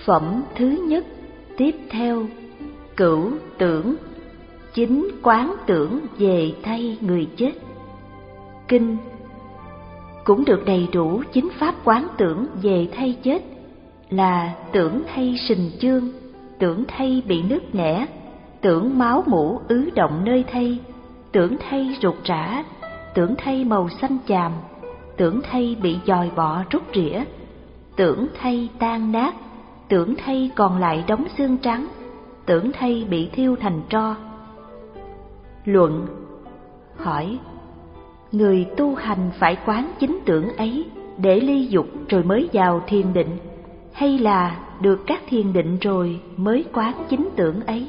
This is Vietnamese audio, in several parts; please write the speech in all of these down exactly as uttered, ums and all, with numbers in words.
Phẩm thứ nhất tiếp theo, cửu tưởng, chính quán tưởng về thay người chết. Kinh cũng được đầy đủ chính pháp quán tưởng về thay chết là tưởng thay sình chương, tưởng thay bị nứt nẻ, tưởng máu mủ ứ động nơi thay, tưởng thay rụt rã, tưởng thay màu xanh chàm, tưởng thay bị dòi bọ rút rỉa, tưởng thay tan nát, tưởng thay còn lại đống xương trắng, tưởng thay bị thiêu thành tro. Luận hỏi: người tu hành phải quán chính tưởng ấy để ly dục rồi mới vào thiền định, hay là được các thiền định rồi mới quán chính tưởng ấy?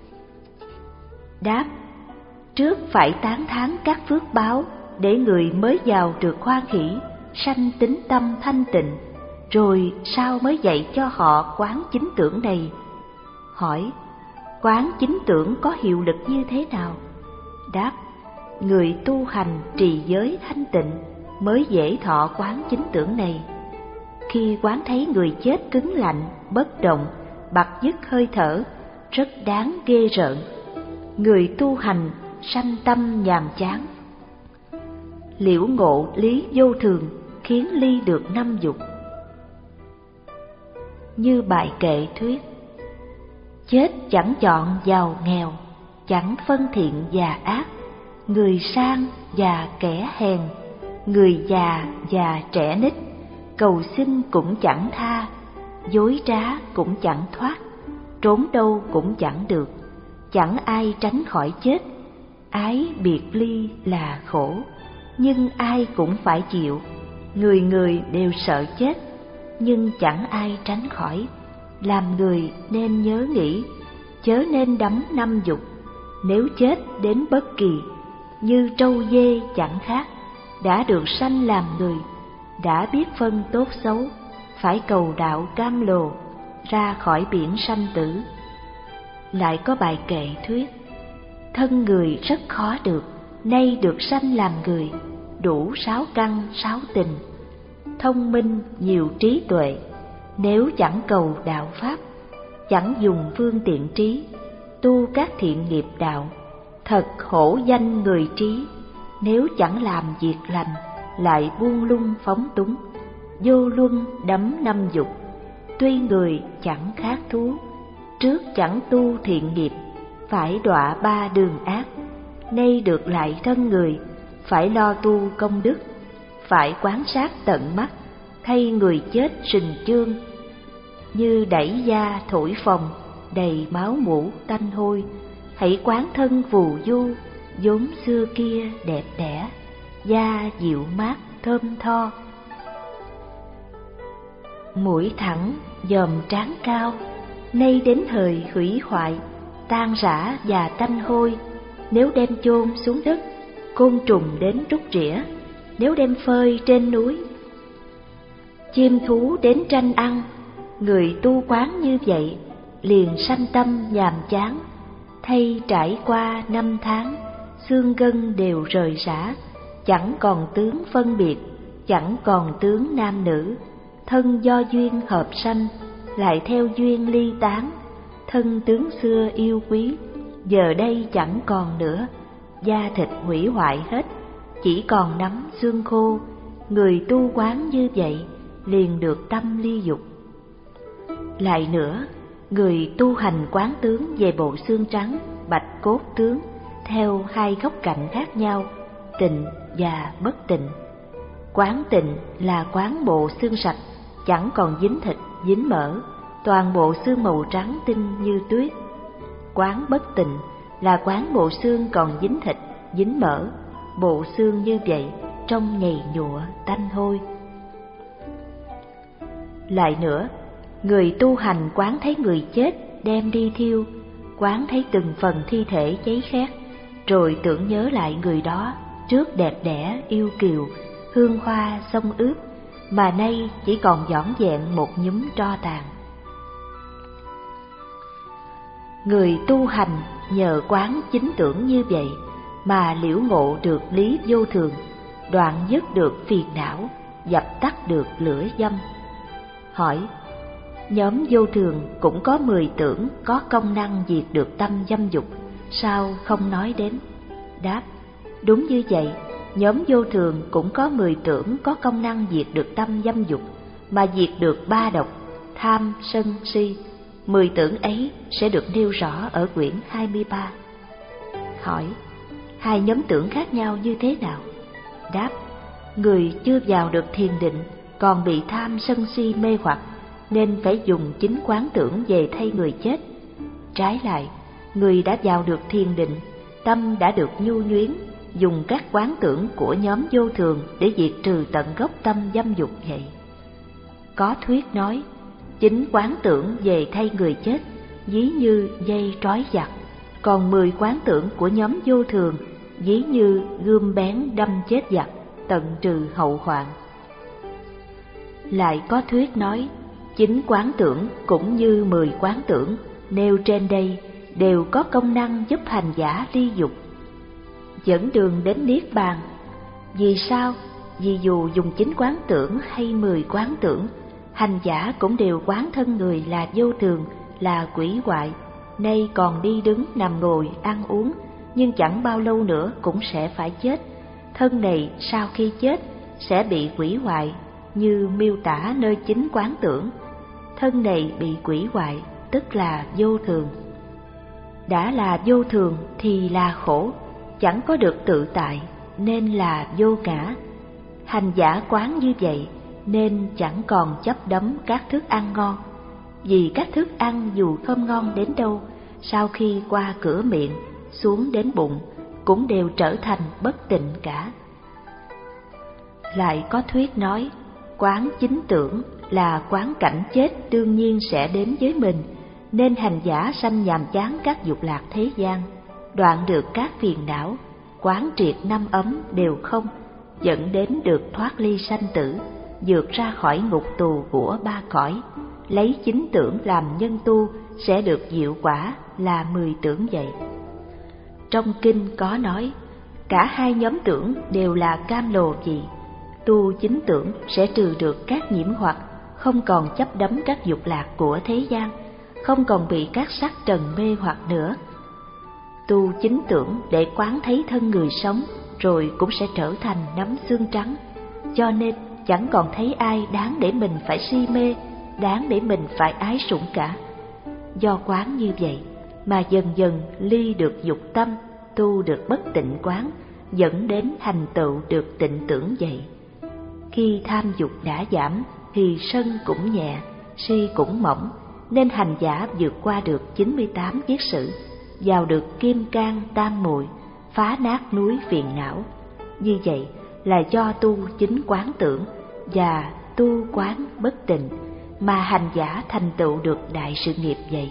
Đáp: trước phải tán thán các phước báo để người mới vào được hoan hỷ, sanh tín tâm thanh tịnh, rồi sau mới dạy cho họ quán chính tưởng này. Hỏi: quán chính tưởng có hiệu lực như thế nào? Đáp: người tu hành trì giới thanh tịnh mới dễ thọ quán chính tưởng này. Khi quán thấy người chết cứng lạnh, bất động, bặt dứt hơi thở, rất đáng ghê rợn, người tu hành sanh tâm nhàm chán. Liễu ngộ lý vô thường khiến ly được năm dục. Như bài kệ thuyết: chết chẳng chọn giàu nghèo, chẳng phân thiện và ác, người sang và kẻ hèn, người già và trẻ nít, cầu xin cũng chẳng tha, dối trá cũng chẳng thoát, trốn đâu cũng chẳng được, chẳng ai tránh khỏi chết. Ái biệt ly là khổ, nhưng ai cũng phải chịu, người người đều sợ chết, nhưng chẳng ai tránh khỏi. Làm người nên nhớ nghĩ, chớ nên đắm năm dục, nếu chết đến bất kỳ, như trâu dê chẳng khác, đã được sanh làm người, đã biết phân tốt xấu, phải cầu đạo cam lồ, ra khỏi biển sanh tử. Lại có bài kệ thuyết: thân người rất khó được, nay được sanh làm người, đủ sáu căn sáu tình, thông minh nhiều trí tuệ, nếu chẳng cầu đạo pháp, chẳng dùng phương tiện trí, tu các thiện nghiệp đạo, thật hổ danh người trí. Nếu chẳng làm việc lành, lại buông lung phóng túng, vô luân đắm năm dục, tuy người chẳng khác thú, trước chẳng tu thiện nghiệp, phải đọa ba đường ác. Nay được lại thân người, phải lo tu công đức, phải quán sát tận mắt, thay người chết sình chương, như đẩy da thổi phồng, đầy máu mủ tanh hôi. Hãy quán thân phù du, vốn xưa kia đẹp đẽ, da dịu mát thơm tho. Mũi thẳng dòm trán cao, nay đến thời hủy hoại, tan rã và tanh hôi. Nếu đem chôn xuống đất, côn trùng đến rút rỉa, nếu đem phơi trên núi, chim thú đến tranh ăn. Người tu quán như vậy, liền sanh tâm nhàm chán, thay trải qua năm tháng, xương gân đều rời rã, chẳng còn tướng phân biệt, chẳng còn tướng nam nữ. Thân do duyên hợp sanh, lại theo duyên ly tán. Thân tướng xưa yêu quý, giờ đây chẳng còn nữa, da thịt hủy hoại hết, chỉ còn nắm xương khô. Người tu quán như vậy, liền được tâm ly dục. Lại nữa, người tu hành quán tướng về bộ xương trắng, bạch cốt tướng, theo hai góc cạnh khác nhau, tịnh và bất tịnh. Quán tịnh là quán bộ xương sạch, chẳng còn dính thịt, dính mỡ, toàn bộ xương màu trắng tinh như tuyết. Quán bất tịnh là quán bộ xương còn dính thịt, dính mỡ, bộ xương như vậy trông nhầy nhụa, tanh hôi. Lại nữa, người tu hành quán thấy người chết đem đi thiêu, quán thấy từng phần thi thể cháy khét, rồi tưởng nhớ lại người đó trước đẹp đẽ yêu kiều, hương hoa sông ướt, mà nay chỉ còn vỏn vẹn một nhúm tro tàn. Người tu hành nhờ quán chính tưởng như vậy mà liễu ngộ được lý vô thường, đoạn dứt được phiền não, dập tắt được lửa dâm. Hỏi: Nhóm vô thường cũng có mười tưởng có công năng diệt được tâm dâm dục, sao không nói đến? Đáp: đúng như vậy, nhóm vô thường cũng có mười tưởng có công năng diệt được tâm dâm dục, mà diệt được ba độc, tham, sân, si. Mười tưởng ấy sẽ được nêu rõ ở quyển hai mươi ba. Hỏi: hai nhóm tưởng khác nhau như thế nào? Đáp: người chưa vào được thiền định còn bị tham sân si mê hoặc, nên phải dùng chính quán tưởng về thay người chết. Trái lại, người đã vào được thiền định, tâm đã được nhu nhuyến, dùng các quán tưởng của nhóm vô thường để diệt trừ tận gốc tâm dâm dục vậy. Có thuyết nói, chính quán tưởng về thay người chết ví như dây trói giặc, còn mười quán tưởng của nhóm vô thường ví như gươm bén đâm chết giặc, tận trừ hậu hoạn. Lại có thuyết nói, chính quán tưởng cũng như mười quán tưởng nêu trên đây đều có công năng giúp hành giả ly dục, dẫn đường đến niết bàn. Vì sao? Vì dù dùng chính quán tưởng hay mười quán tưởng, hành giả cũng đều quán thân người là vô thường, là quỷ hoại, nay còn đi đứng nằm ngồi ăn uống, nhưng chẳng bao lâu nữa cũng sẽ phải chết. Thân này sau khi chết sẽ bị quỷ hoại, như miêu tả nơi chính quán tưởng. Thân này bị quỷ hoại tức là vô thường. Đã là vô thường thì là khổ, chẳng có được tự tại, nên là vô ngã. Hành giả quán như vậy nên chẳng còn chấp đắm các thức ăn ngon, vì các thức ăn dù thơm ngon đến đâu, sau khi qua cửa miệng xuống đến bụng cũng đều trở thành bất tịnh cả. Lại có thuyết nói, quán chính tưởng là quán cảnh chết đương nhiên sẽ đến với mình, nên hành giả sanh nhàm chán các dục lạc thế gian, đoạn được các phiền não, quán triệt năm ấm đều không, dẫn đến được thoát ly sanh tử, vượt ra khỏi ngục tù của ba cõi. Lấy chính tưởng làm nhân tu sẽ được diệu quả là mười tưởng vậy. Trong kinh có nói, cả hai nhóm tưởng đều là cam lồ gì. Tu chính tưởng sẽ trừ được các nhiễm hoặc, không còn chấp đắm các dục lạc của thế gian, không còn bị các sắc trần mê hoặc nữa. Tu chính tưởng để quán thấy thân người sống, rồi cũng sẽ trở thành nắm xương trắng, cho nên chẳng còn thấy ai đáng để mình phải si mê, đáng để mình phải ái sủng cả. Do quán như vậy mà dần dần ly được dục tâm, tu được bất tịnh quán, dẫn đến thành tựu được tịnh tưởng vậy. Khi tham dục đã giảm thì sân cũng nhẹ, si cũng mỏng, nên hành giả vượt qua được chín mươi tám kiết sử, vào được kim cang tam muội, phá nát núi phiền não. Như vậy là do tu chính quán tưởng và tu quán bất tịnh mà hành giả thành tựu được đại sự nghiệp vậy.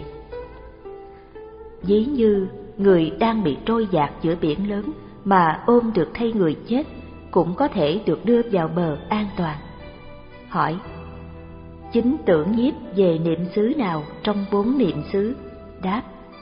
Ví như người đang bị trôi dạt giữa biển lớn mà ôm được thay người chết, cũng có thể được đưa vào bờ an toàn. Hỏi: chính tưởng nhiếp về niệm xứ nào trong bốn niệm xứ? Đáp: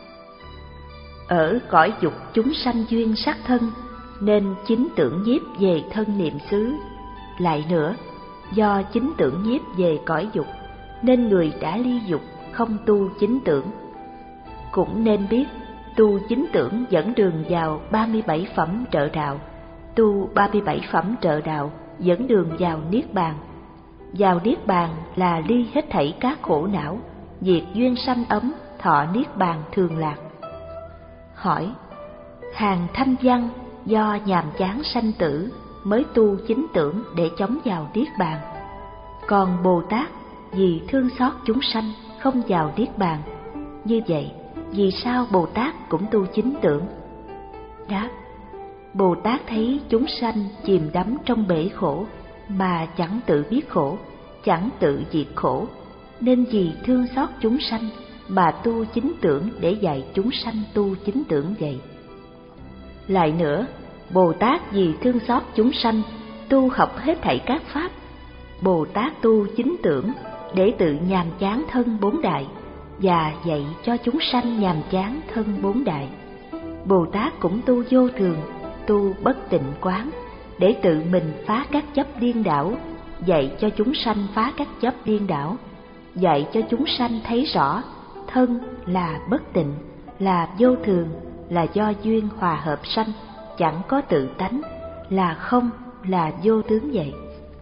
ở cõi dục chúng sanh duyên sắc thân, nên chính tưởng nhiếp về thân niệm xứ. Lại nữa, do chính tưởng nhiếp về cõi dục, nên người đã ly dục không tu chính tưởng. Cũng nên biết, tu chính tưởng dẫn đường vào ba mươi bảy phẩm trợ đạo, tu ba mươi bảy phẩm trợ đạo dẫn đường vào niết bàn. Vào niết bàn là ly hết thảy các khổ não, diệt duyên sanh ấm, thọ niết bàn thường lạc. Hỏi: hàng thanh văn do nhàm chán sanh tử mới tu chính tưởng để chống vào niết bàn, còn Bồ Tát vì thương xót chúng sanh không vào niết bàn. Như vậy, vì sao Bồ Tát cũng tu chính tưởng? Đáp: Bồ Tát thấy chúng sanh chìm đắm trong bể khổ mà chẳng tự biết khổ, chẳng tự diệt khổ, nên vì thương xót chúng sanh mà tu chính tưởng để dạy chúng sanh tu chính tưởng vậy. Lại nữa, Bồ Tát vì thương xót chúng sanh tu học hết thảy các pháp. Bồ Tát tu chính tưởng để tự nhàm chán thân bốn đại và dạy cho chúng sanh nhàm chán thân bốn đại. Bồ Tát cũng tu vô thường, tu bất tịnh quán để tự mình phá các chấp điên đảo, dạy cho chúng sanh phá các chấp điên đảo. dạy cho chúng sanh thấy rõ thân là bất tịnh, là vô thường, là do duyên hòa hợp sanh, chẳng có tự tánh, là không, là vô tướng vậy.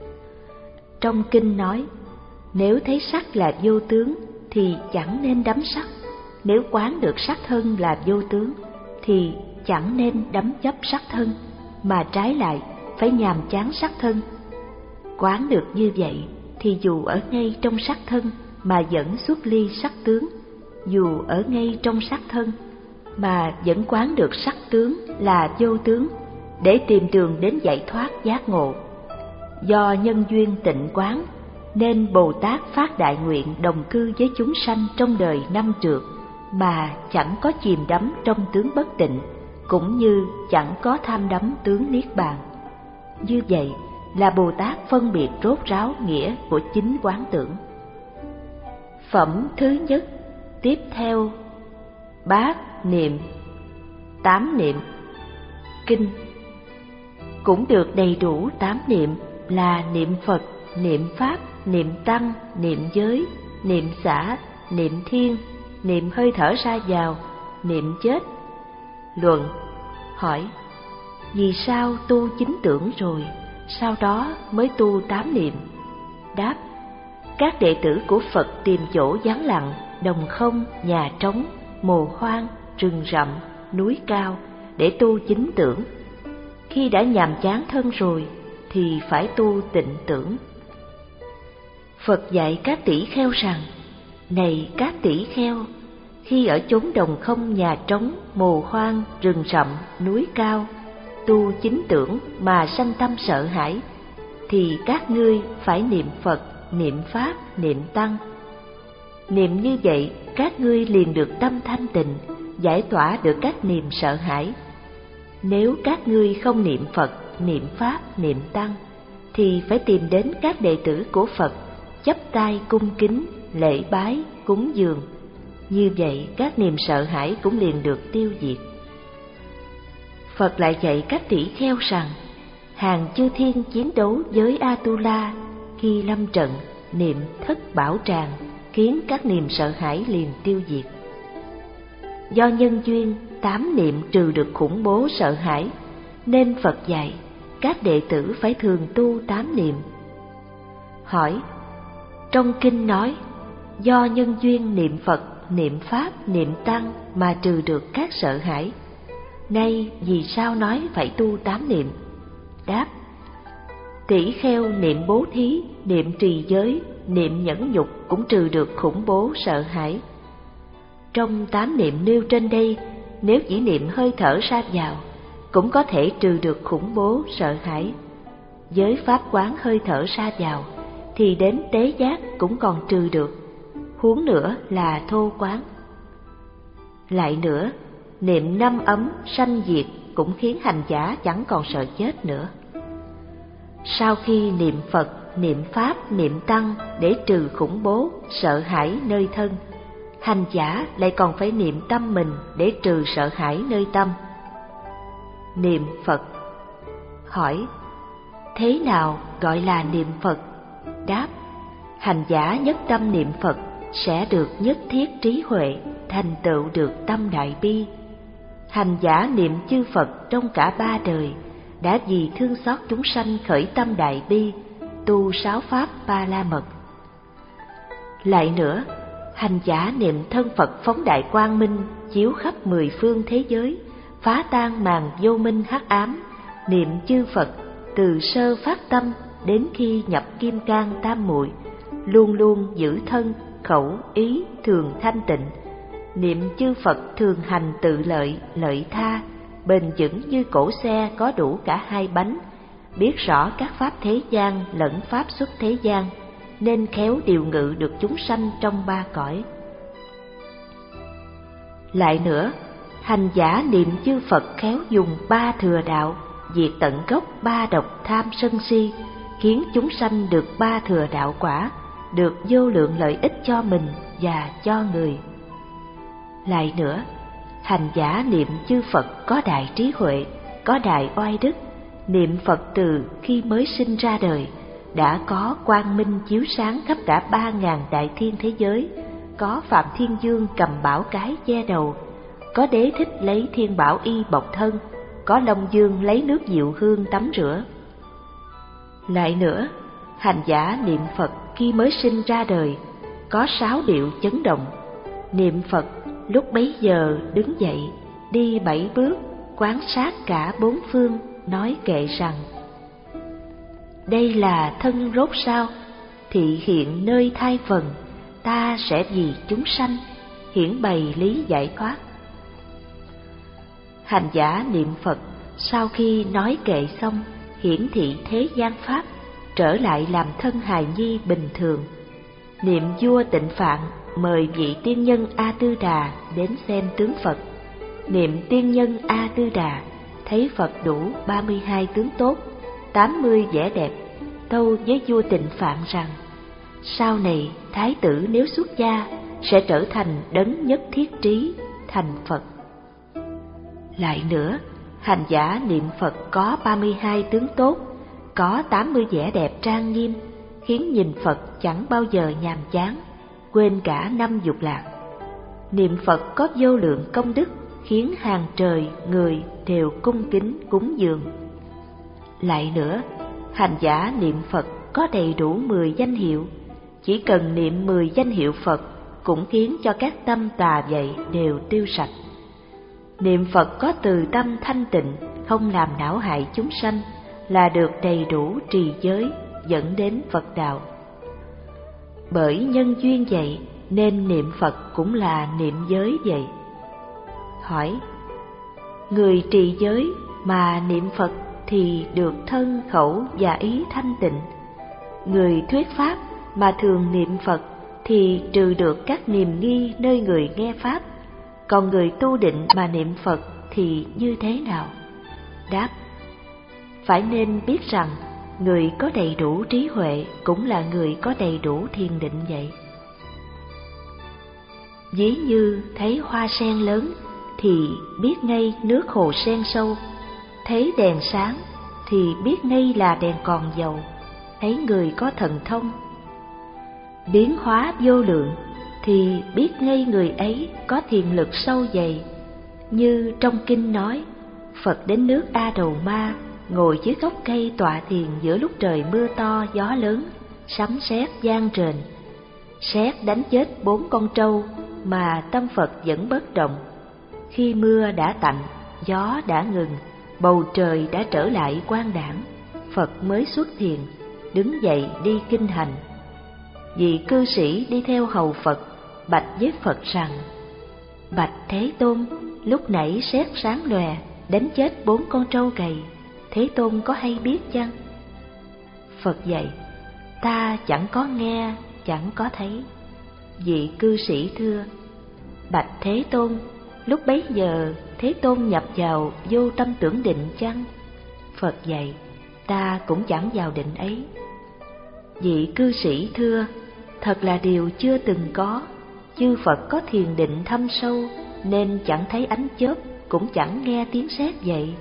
Trong kinh nói, nếu thấy sắc là vô tướng thì chẳng nên đắm sắc, nếu quán được sắc thân là vô tướng thì chẳng nên đắm chấp sắc thân, mà trái lại phải nhàm chán sắc thân. Quán được như vậy thì dù ở ngay trong sắc thân mà vẫn xuất ly sắc tướng, dù ở ngay trong sắc thân mà vẫn quán được sắc tướng là vô tướng, để tìm đường đến giải thoát giác ngộ. Do nhân duyên tịnh quán nên Bồ Tát phát đại nguyện đồng cư với chúng sanh trong đời năm trượt, mà chẳng có chìm đắm trong tướng bất tịnh, cũng như chẳng có tham đắm tướng niết bàn. Như vậy là Bồ Tát phân biệt rốt ráo nghĩa của chính quán tưởng. Phẩm thứ nhất, tiếp theo bát niệm, tám niệm. Kinh cũng được đầy đủ tám niệm là niệm Phật, niệm Pháp, niệm Tăng, niệm giới, niệm xả, niệm thiên, niệm hơi thở ra vào, niệm chết. Luận hỏi: vì sao tu chính tưởng rồi, sau đó mới tu tám niệm? Đáp: các đệ tử của Phật tìm chỗ vắng lặng, đồng không, nhà trống, mồ hoang, rừng rậm, núi cao để tu chính tưởng. Khi đã nhàm chán thân rồi thì phải tu tịnh tưởng. Phật dạy các tỷ kheo rằng: này các tỷ kheo, khi ở chốn đồng không, nhà trống, mồ hoang, rừng rậm, núi cao, tu chính tưởng mà sanh tâm sợ hãi, thì các ngươi phải niệm Phật, niệm Pháp, niệm Tăng. Niệm như vậy, các ngươi liền được tâm thanh tịnh, giải tỏa được các niềm sợ hãi. Nếu các ngươi không niệm Phật, niệm Pháp, niệm Tăng, thì phải tìm đến các đệ tử của Phật, chắp tay cung kính, lễ bái, cúng dường. Như vậy các niềm sợ hãi cũng liền được tiêu diệt. Phật lại dạy các tỷ kheo rằng: hàng chư thiên chiến đấu với Atula, khi lâm trận niệm thất bảo tràng, khiến các niềm sợ hãi liền tiêu diệt. Do nhân duyên tám niệm trừ được khủng bố sợ hãi, nên Phật dạy các đệ tử phải thường tu tám niệm. Hỏi: trong kinh nói do nhân duyên niệm Phật, niệm Pháp, niệm Tăng mà trừ được các sợ hãi, nay vì sao nói phải tu tám niệm? Đáp: tỷ kheo niệm bố thí, niệm trì giới, niệm nhẫn nhục cũng trừ được khủng bố sợ hãi. Trong tám niệm nêu trên đây, nếu chỉ niệm hơi thở ra vào cũng có thể trừ được khủng bố sợ hãi. Với pháp quán hơi thở ra vào thì đến tế giác cũng còn trừ được, huống nữa là thô quán. Lại nữa, niệm năm ấm sanh diệt cũng khiến hành giả chẳng còn sợ chết nữa. Sau khi niệm Phật, niệm Pháp, niệm Tăng để trừ khủng bố sợ hãi nơi thân, hành giả lại còn phải niệm tâm mình để trừ sợ hãi nơi tâm. Niệm Phật. Hỏi: thế nào gọi là niệm Phật? Đáp: hành giả nhất tâm niệm Phật sẽ được nhất thiết trí huệ, thành tựu được tâm đại bi. Hành giả niệm chư Phật trong cả ba đời, đã vì thương xót chúng sanh khởi tâm đại bi, tu sáu pháp ba la mật. Lại nữa, hành giả niệm thân Phật phóng đại quang minh, chiếu khắp mười phương thế giới, phá tan màn vô minh hắc ám. Niệm chư Phật từ sơ phát tâm đến khi nhập kim cang tam muội, luôn luôn giữ thân, khẩu, ý thường thanh tịnh. Niệm chư Phật thường hành tự lợi, lợi tha, bền vững như cỗ xe có đủ cả hai bánh, biết rõ các pháp thế gian lẫn pháp xuất thế gian, nên khéo điều ngự được chúng sanh trong ba cõi. Lại nữa, hành giả niệm chư Phật khéo dùng ba thừa đạo, diệt tận gốc ba độc tham sân si, khiến chúng sanh được ba thừa đạo quả, được vô lượng lợi ích cho mình và cho người. Lại nữa, hành giả niệm chư Phật có đại trí huệ, có đại oai đức, niệm Phật từ khi mới sinh ra đời, đã có quang minh chiếu sáng khắp cả ba ngàn đại thiên thế giới, có Phạm Thiên Dương cầm bảo cái che đầu, có Đế Thích lấy thiên bảo y bọc thân, có Long Dương lấy nước diệu hương tắm rửa. Lại nữa, hành giả niệm Phật khi mới sinh ra đời, có sáu điệu chấn động. Niệm Phật lúc bấy giờ đứng dậy, đi bảy bước, quan sát cả bốn phương, nói kệ rằng: đây là thân rốt sao, thị hiện nơi thai phần, ta sẽ vì chúng sanh, hiển bày lý giải thoát. Hành giả niệm Phật sau khi nói kệ xong, hiển thị thế gian pháp, trở lại làm thân hài nhi bình thường. Niệm vua Tịnh Phạn mời vị tiên nhân A Tư Đà đến xem tướng Phật. Niệm tiên nhân A Tư Đà thấy Phật đủ ba mươi hai tướng tốt, tám mươi vẻ đẹp, tâu với vua Tịnh Phạn rằng: sau này thái tử nếu xuất gia sẽ trở thành đấng nhất thiết trí, thành Phật. Lại nữa, hành giả niệm Phật có ba mươi hai tướng tốt, có tám mươi vẻ đẹp trang nghiêm, khiến nhìn Phật chẳng bao giờ nhàm chán, quên cả năm dục lạc. Niệm Phật có vô lượng công đức, khiến hàng trời người đều cung kính cúng dường. Lại nữa, hành giả niệm Phật có đầy đủ mười danh hiệu, chỉ cần niệm mười danh hiệu Phật cũng khiến cho các tâm tà dậy đều tiêu sạch. Niệm Phật có từ tâm thanh tịnh, không làm não hại chúng sanh, là được đầy đủ trì giới, dẫn đến Phật đạo. Bởi nhân duyên vậy nên niệm Phật cũng là niệm giới vậy. Hỏi: người trì giới mà niệm Phật thì được thân khẩu và ý thanh tịnh. Người thuyết pháp mà thường niệm Phật thì trừ được các niềm nghi nơi người nghe pháp. Còn người tu định mà niệm Phật thì như thế nào? Đáp: phải nên biết rằng người có đầy đủ trí huệ cũng là người có đầy đủ thiền định vậy. Ví như thấy hoa sen lớn thì biết ngay nước hồ sen sâu, thấy đèn sáng thì biết ngay là đèn còn dầu, thấy người có thần thông. Biến hóa vô lượng thì biết ngay người ấy có thiền lực sâu dày. Như trong kinh nói, Phật đến nước A Đầu Ma, ngồi dưới gốc cây tọa thiền giữa lúc trời mưa to gió lớn, sấm sét vang rền. Sét đánh chết bốn con trâu mà tâm Phật vẫn bất động. Khi mưa đã tạnh, gió đã ngừng, bầu trời đã trở lại quang đãng, Phật mới xuất thiền, đứng dậy đi kinh hành. Vị cư sĩ đi theo hầu Phật bạch với Phật rằng: bạch Thế Tôn, lúc nãy sét sáng lòe đánh chết bốn con trâu gầy, Thế Tôn có hay biết chăng? Phật dạy: ta chẳng có nghe, chẳng có thấy. Vị cư sĩ thưa: bạch Thế Tôn, lúc bấy giờ Thế Tôn nhập vào vô tâm tưởng định chăng? Phật dạy: ta cũng chẳng vào định ấy. Vị cư sĩ thưa: thật là điều chưa từng có. Chư Phật có thiền định thâm sâu, nên chẳng thấy ánh chớp, cũng chẳng nghe tiếng sét vậy.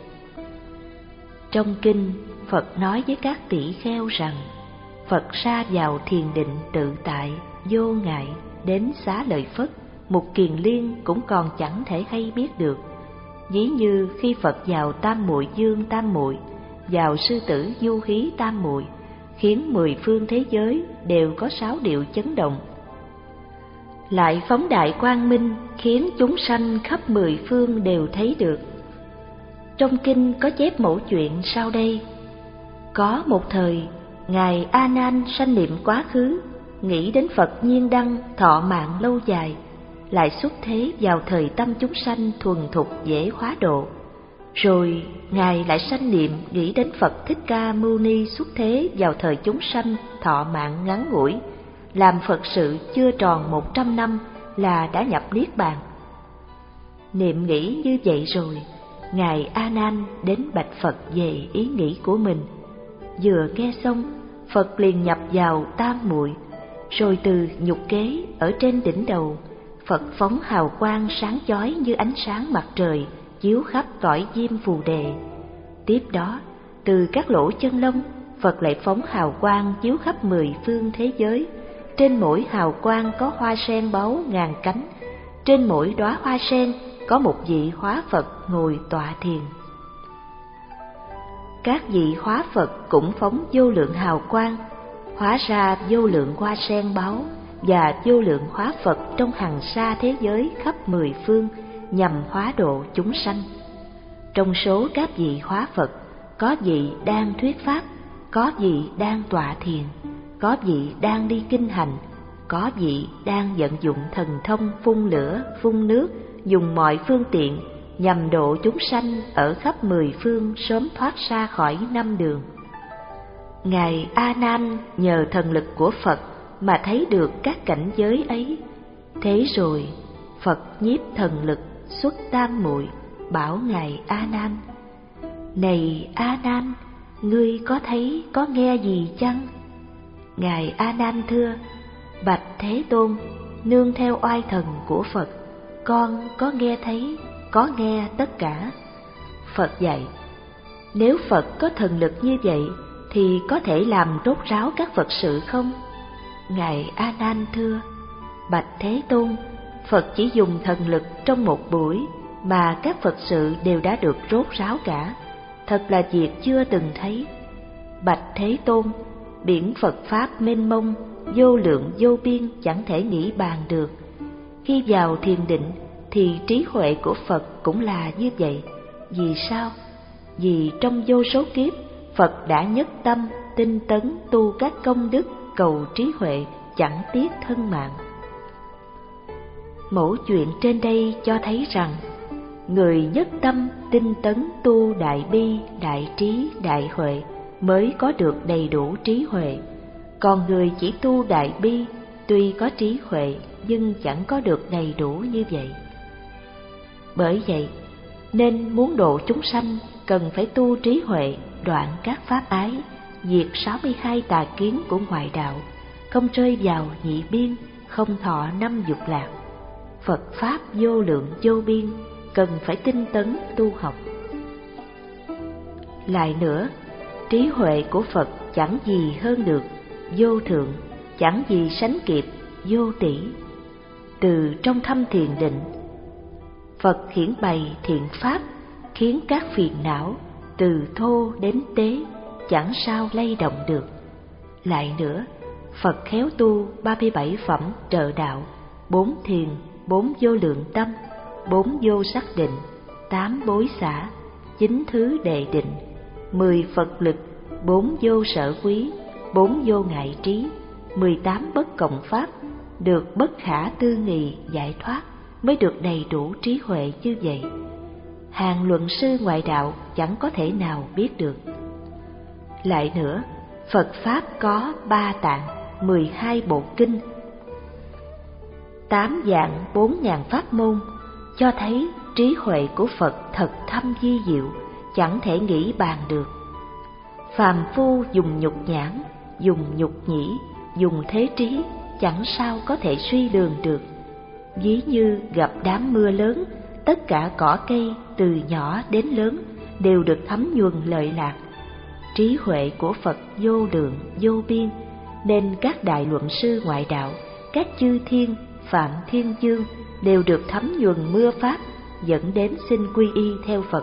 Trong kinh, Phật nói với các tỷ kheo rằng: Phật sa vào thiền định tự tại, vô ngại, đến Xá Lợi Phất, Mục Kiền Liên cũng còn chẳng thể hay biết được. Ví như khi Phật vào Tam Muội Dương Tam Muội, vào Sư Tử Du Hí Tam Muội, khiến mười phương thế giới đều có sáu điệu chấn động. Lại phóng đại quang minh, khiến chúng sanh khắp mười phương đều thấy được. Trong kinh có chép mẫu chuyện sau đây. Có một thời, Ngài A Nan sanh niệm quá khứ, nghĩ đến Phật nhiên đăng thọ mạng lâu dài, lại xuất thế vào thời tâm chúng sanh thuần thục dễ hóa độ. Rồi Ngài lại sanh niệm nghĩ đến Phật Thích Ca Mâu Ni xuất thế vào thời chúng sanh thọ mạng ngắn ngủi, làm Phật sự chưa tròn một trăm năm là đã nhập Niết Bàn. Niệm nghĩ như vậy rồi, Ngài A Nan đến bạch Phật về ý nghĩ của mình. Vừa nghe xong, Phật liền nhập vào Tam Muội, rồi từ nhục kế ở trên đỉnh đầu, Phật phóng hào quang sáng chói như ánh sáng mặt trời chiếu khắp cõi diêm phù đề. Tiếp đó, từ các lỗ chân lông, Phật lại phóng hào quang chiếu khắp mười phương thế giới. Trên mỗi hào quang có hoa sen báu ngàn cánh, trên mỗi đóa hoa sen có một vị hóa Phật ngồi tọa thiền. Các vị hóa Phật cũng phóng vô lượng hào quang, hóa ra vô lượng hoa sen báu và vô lượng hóa Phật trong hằng sa thế giới khắp mười phương, nhằm hóa độ chúng sanh. Trong số các vị hóa Phật, có vị đang thuyết pháp, có vị đang tọa thiền, có vị đang đi kinh hành, có vị đang vận dụng thần thông phun lửa, phun nước, dùng mọi phương tiện nhằm độ chúng sanh ở khắp mười phương sớm thoát ra khỏi năm đường. Ngài A Nan nhờ thần lực của Phật mà thấy được các cảnh giới ấy. Thế rồi Phật nhiếp thần lực xuất tam muội, bảo Ngài A Nan: Này A Nan, ngươi có thấy có nghe gì chăng? Ngài A Nan thưa: Bạch Thế Tôn, nương theo oai thần của Phật, con có nghe thấy, có nghe tất cả. Phật dạy: Nếu Phật có thần lực như vậy thì có thể làm rốt ráo các Phật sự không? Ngài A Nan thưa: Bạch Thế Tôn, Phật chỉ dùng thần lực trong một buổi mà các Phật sự đều đã được rốt ráo cả, thật là việc chưa từng thấy. Bạch Thế Tôn, biển Phật Pháp mênh mông, vô lượng vô biên chẳng thể nghĩ bàn được. Khi vào thiền định thì trí huệ của Phật cũng là như vậy. Vì sao? Vì trong vô số kiếp, Phật đã nhất tâm, tinh tấn tu các công đức cầu trí huệ, chẳng tiếc thân mạng. Mẫu chuyện trên đây cho thấy rằng, người nhất tâm, tinh tấn tu đại bi, đại trí, đại huệ mới có được đầy đủ trí huệ. Còn người chỉ tu đại bi, tuy có trí huệ nhưng chẳng có được đầy đủ như vậy. Bởi vậy, nên muốn độ chúng sanh cần phải tu trí huệ, đoạn các pháp ái, diệt sáu mươi hai tà kiến của ngoại đạo, không rơi vào nhị biên, không thọ năm dục lạc. Phật Pháp vô lượng vô biên, cần phải tinh tấn tu học. Lại nữa, trí huệ của Phật chẳng gì hơn được, vô thượng, chẳng gì sánh kịp, vô tỷ. Từ trong thâm thiền định, Phật hiển bày thiện pháp, khiến các phiền não từ thô đến tế chẳng sao lay động được. Lại nữa, Phật khéo tu ba mươi bảy phẩm trợ đạo, bốn thiền, bốn vô lượng tâm, bốn vô sắc định, tám bối xả, chín thứ đề định, mười Phật lực, bốn vô sở quý, bốn vô ngại trí, mười tám bất cộng pháp, được bất khả tư nghị giải thoát, mới được đầy đủ trí huệ như vậy. Hàng luận sư ngoại đạo chẳng có thể nào biết được. Lại nữa, Phật Pháp có ba tạng, mười hai bộ kinh, tám dạng bốn ngàn pháp môn, cho thấy trí huệ của Phật thật thâm vi diệu, chẳng thể nghĩ bàn được. Phàm phu dùng nhục nhãn, dùng nhục nhĩ, dùng thế trí, chẳng sao có thể suy lường được. Ví như gặp đám mưa lớn, tất cả cỏ cây từ nhỏ đến lớn đều được thấm nhuần lợi lạc. Trí huệ của Phật vô lượng vô biên, nên các đại luận sư ngoại đạo, các chư thiên, phạm thiên dương đều được thấm nhuần mưa pháp, dẫn đến xin quy y theo Phật.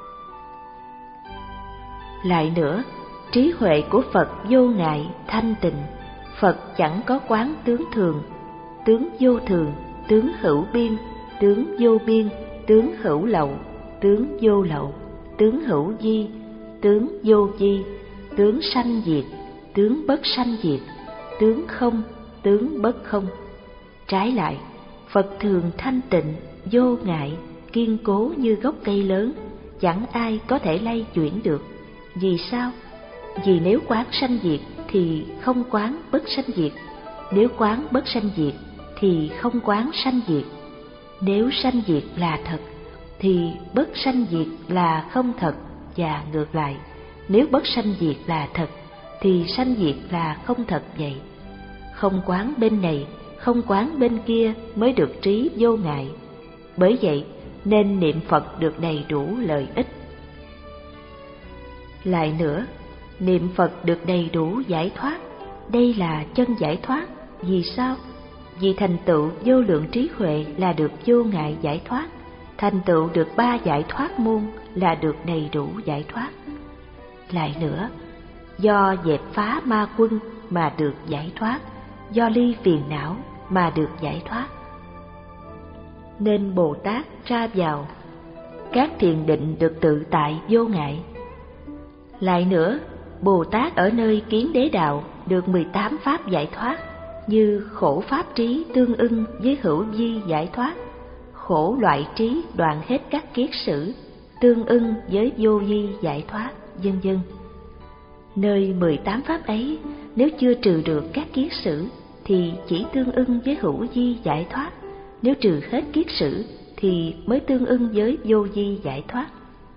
Lại nữa, trí huệ của Phật vô ngại, thanh tịnh. Phật chẳng có quán tướng thường, tướng vô thường, tướng hữu biên, tướng vô biên, tướng hữu lậu, tướng vô lậu, tướng hữu di, tướng vô di, tướng sanh diệt, tướng bất sanh diệt, tướng không, tướng bất không. Trái lại, Phật thường thanh tịnh, vô ngại, kiên cố như gốc cây lớn, chẳng ai có thể lay chuyển được. Vì sao? Vì nếu quán sanh diệt thì không quán bất sanh diệt, nếu quán bất sanh diệt thì không quán sanh diệt. Nếu sanh diệt là thật thì bất sanh diệt là không thật, và ngược lại, nếu bất sanh diệt là thật thì sanh diệt là không thật vậy. Không quán bên này, không quán bên kia mới được trí vô ngại. Bởi vậy nên niệm Phật được đầy đủ lợi ích. Lại nữa, niệm Phật được đầy đủ giải thoát. Đây là chân giải thoát. Vì sao? Vì thành tựu vô lượng trí huệ là được vô ngại giải thoát, thành tựu được ba giải thoát môn là được đầy đủ giải thoát. Lại nữa, do dẹp phá ma quân mà được giải thoát, do ly phiền não mà được giải thoát. Nên Bồ Tát ra vào các thiền định được tự tại vô ngại. Lại nữa, Bồ Tát ở nơi Kiến Đế Đạo được mười tám pháp giải thoát, như khổ pháp trí tương ưng với hữu vi giải thoát, khổ loại trí đoạn hết các kiết sử tương ưng với vô vi giải thoát, vân vân. Nơi mười tám pháp ấy, nếu chưa trừ được các kiết sử thì chỉ tương ưng với hữu vi giải thoát, nếu trừ hết kiết sử thì mới tương ưng với vô vi giải thoát.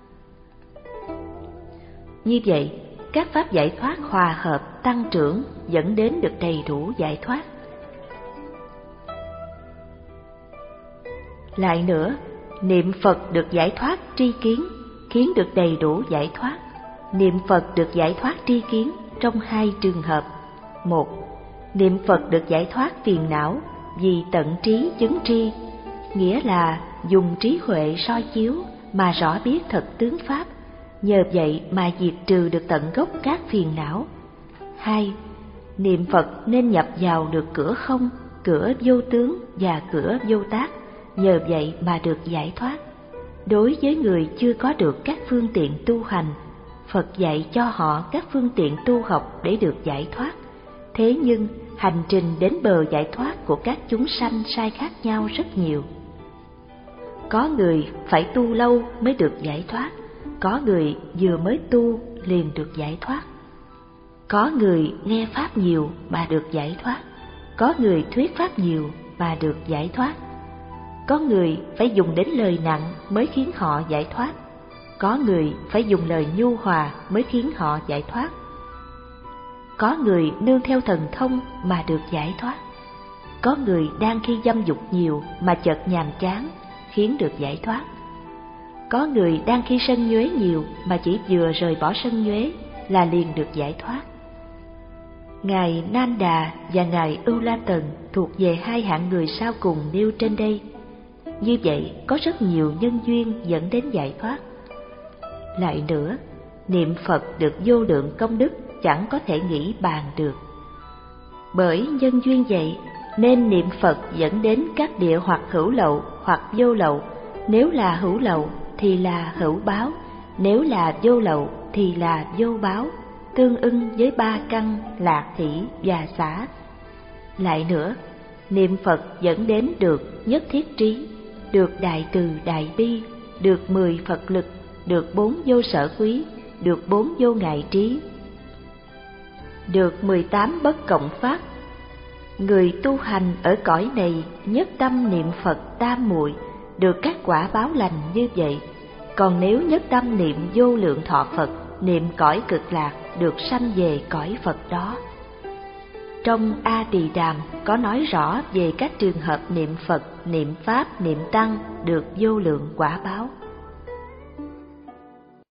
Như vậy, các pháp giải thoát hòa hợp tăng trưởng dẫn đến được đầy đủ giải thoát. Lại nữa, niệm Phật được giải thoát tri kiến, khiến được đầy đủ giải thoát. Niệm Phật được giải thoát tri kiến trong hai trường hợp. Một, niệm Phật được giải thoát phiền não vì tận trí chứng tri, nghĩa là dùng trí huệ soi chiếu mà rõ biết thật tướng pháp, nhờ vậy mà diệt trừ được tận gốc các phiền não. Hai, niệm Phật nên nhập vào được cửa không, cửa vô tướng và cửa vô tác, nhờ vậy mà được giải thoát. Đối với người chưa có được các phương tiện tu hành, Phật dạy cho họ các phương tiện tu học để được giải thoát. Thế nhưng hành trình đến bờ giải thoát của các chúng sanh sai khác nhau rất nhiều. Có người phải tu lâu mới được giải thoát, có người vừa mới tu liền được giải thoát. Có người nghe pháp nhiều mà được giải thoát, có người thuyết pháp nhiều mà được giải thoát. Có người phải dùng đến lời nặng mới khiến họ giải thoát, có người phải dùng lời nhu hòa mới khiến họ giải thoát. Có người nương theo thần thông mà được giải thoát, có người đang khi dâm dục nhiều mà chợt nhàm chán khiến được giải thoát. Có người đang khi sân nhuế nhiều mà chỉ vừa rời bỏ sân nhuế là liền được giải thoát. Ngài Nan Đà và Ngài Ưu La Tần thuộc về hai hạng người sau cùng nêu trên đây. Như vậy, có rất nhiều nhân duyên dẫn đến giải thoát. Lại nữa, niệm Phật được vô lượng công đức chẳng có thể nghĩ bàn được. Bởi nhân duyên vậy, nên niệm Phật dẫn đến các địa hoặc hữu lậu hoặc vô lậu. Nếu là hữu lậu thì là hữu báo, nếu là vô lậu thì là vô báo, tương ưng với ba căn lạc hỷ và xả. Lại nữa, niệm Phật dẫn đến được nhất thiết trí, được đại từ đại bi, được mười Phật lực, được bốn vô sở quý, được bốn vô ngại trí, được mười tám bất cộng pháp. Người tu hành ở cõi này nhất tâm niệm Phật tam muội, được các quả báo lành như vậy. Còn nếu nhất tâm niệm vô lượng thọ Phật, niệm cõi cực lạc, được sanh về cõi Phật đó. Trong A Tỳ Đàm có nói rõ về các trường hợp niệm Phật, niệm Pháp, niệm Tăng được vô lượng quả báo.